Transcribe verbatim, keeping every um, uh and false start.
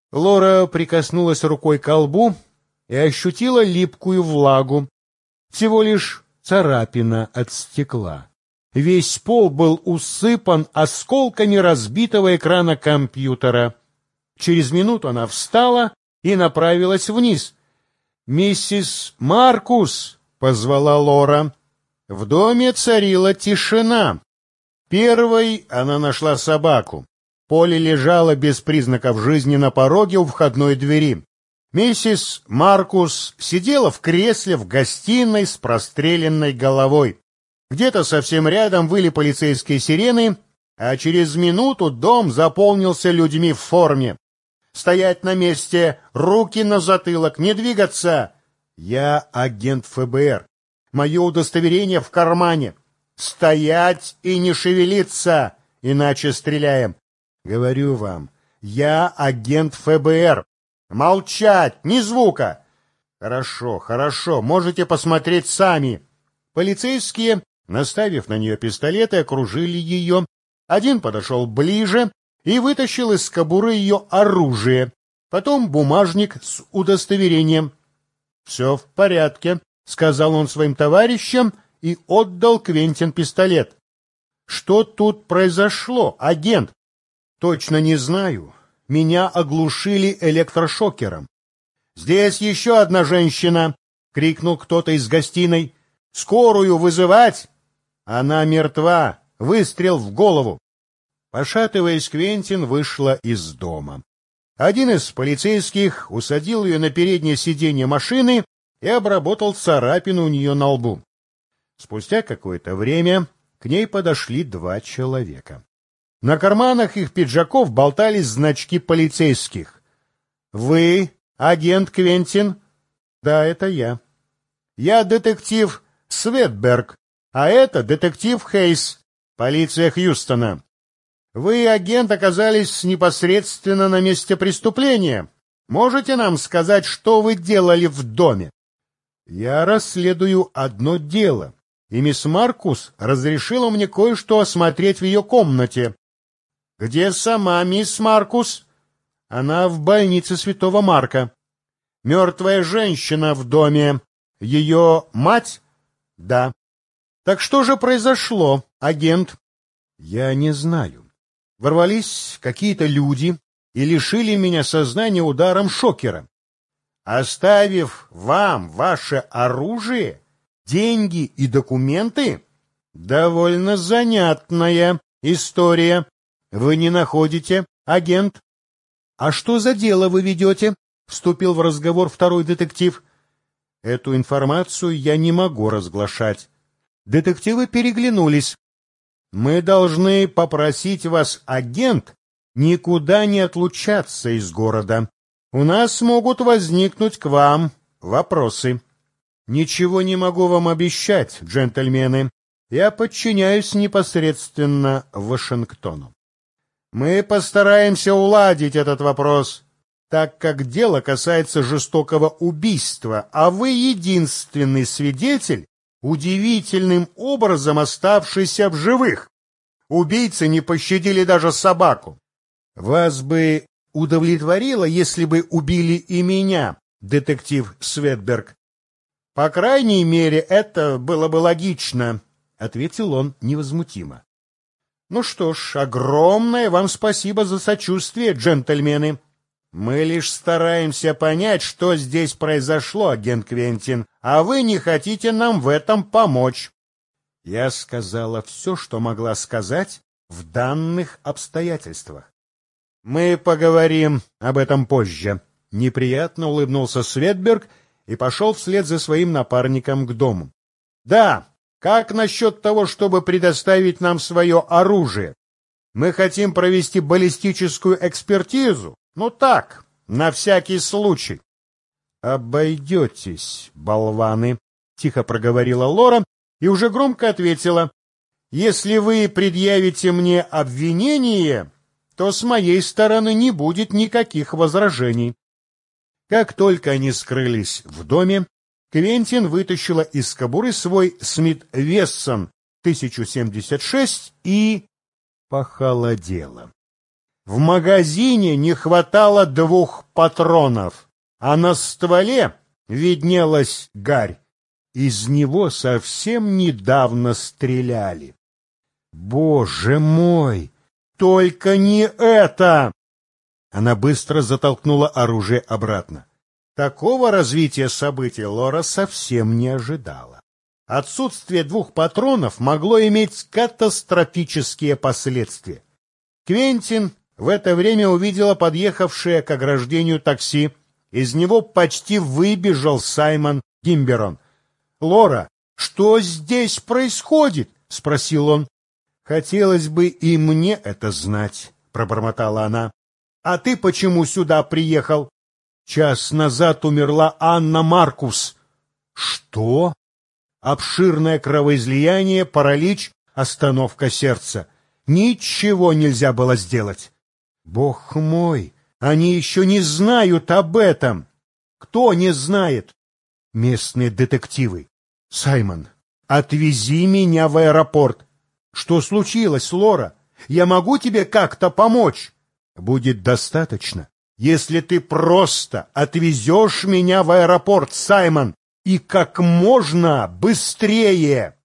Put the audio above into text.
Лора прикоснулась рукой к колбу и ощутила липкую влагу. Всего лишь царапина от стекла. Весь пол был усыпан осколками разбитого экрана компьютера. Через минуту она встала и направилась вниз. «Миссис Маркус!» — позвала Лора. В доме царила тишина. Первой она нашла собаку. Полли лежала без признаков жизни на пороге у входной двери. Миссис Маркус сидела в кресле в гостиной с простреленной головой. Где-то совсем рядом выли полицейские сирены, а через минуту дом заполнился людьми в форме. «Стоять на месте, руки на затылок, не двигаться!» «Я агент ФБР. Мое удостоверение в кармане. Стоять и не шевелиться, иначе стреляем. Говорю вам, я агент ФБР. Молчать, ни звука!» «Хорошо, хорошо, можете посмотреть сами». Полицейские, наставив на нее пистолеты, окружили ее. Один подошел ближе и вытащил из кобуры ее оружие, потом бумажник с удостоверением. «Все в порядке», — сказал он своим товарищам и отдал Квентин пистолет. «Что тут произошло, агент?» «Точно не знаю. Меня оглушили электрошокером». «Здесь еще одна женщина!» — крикнул кто-то из гостиной. «Скорую вызывать?» «Она мертва. Выстрел в голову». Пошатываясь, Квентин вышла из дома. Один из полицейских усадил ее на переднее сиденье машины и обработал царапину у нее на лбу. Спустя какое-то время к ней подошли два человека. На карманах их пиджаков болтались значки полицейских. «Вы агент Квентин?» «Да, это я». «Я детектив Светберг, а это детектив Хейс, полиция Хьюстона. Вы, агент, оказались непосредственно на месте преступления. Можете нам сказать, что вы делали в доме?» «Я расследую одно дело, и мисс Маркус разрешила мне кое-что осмотреть в ее комнате». «Где сама мисс Маркус?» «Она в больнице Святого Марка». «Мертвая женщина в доме. Ее мать?» «Да». «Так что же произошло, агент?» «Я не знаю. Ворвались какие-то люди и лишили меня сознания ударом шокера. Оставив вам ваше оружие, деньги и документы? Довольно занятная история. Вы не находите, агент?» «А что за дело вы ведете?» — вступил в разговор второй детектив. «Эту информацию я не могу разглашать». Детективы переглянулись. «Мы должны попросить вас, агент, никуда не отлучаться из города. У нас могут возникнуть к вам вопросы». «Ничего не могу вам обещать, джентльмены. Я подчиняюсь непосредственно Вашингтону. Мы постараемся уладить этот вопрос, так как дело касается жестокого убийства, а вы единственный свидетель, удивительным образом оставшийся в живых. Убийцы не пощадили даже собаку. Вас бы удовлетворило, если бы убили и меня, детектив Светберг?» «По крайней мере, это было бы логично», — ответил он невозмутимо. «Ну что ж, огромное вам спасибо за сочувствие, джентльмены. Мы лишь стараемся понять, что здесь произошло, агент Квентин, а вы не хотите нам в этом помочь». Я сказала все, что могла сказать в данных обстоятельствах. «Мы поговорим об этом позже», — неприятно улыбнулся Светберг и пошел вслед за своим напарником к дому. «Да, как насчет того, чтобы предоставить нам свое оружие? Мы хотим провести баллистическую экспертизу. Ну так, на всякий случай». «Обойдетесь, болваны», — тихо проговорила Лора и уже громко ответила: «Если вы предъявите мне обвинение, то с моей стороны не будет никаких возражений». Как только они скрылись в доме, Квентин вытащила из кобуры свой Смит Вессон тысяча семьдесят шесть и похолодела. В магазине не хватало двух патронов, а на стволе виднелась гарь. Из него совсем недавно стреляли. Боже мой! Только не это! Она быстро затолкнула оружие обратно. Такого развития событий Лора совсем не ожидала. Отсутствие двух патронов могло иметь катастрофические последствия. Квентин в это время увидела подъехавшее к ограждению такси. Из него почти выбежал Саймон Гимберон. «Лора, что здесь происходит?» — спросил он. «Хотелось бы и мне это знать», — пробормотала она. «А ты почему сюда приехал?» «Час назад умерла Анна Маркус». «Что?» Обширное кровоизлияние, паралич, остановка сердца. Ничего нельзя было сделать. Бог мой, они еще не знают об этом. Кто не знает? Местные детективы. Саймон, отвези меня в аэропорт. Что случилось, Лора? Я могу тебе как-то помочь? Будет достаточно, если ты просто отвезешь меня в аэропорт, Саймон, и как можно быстрее.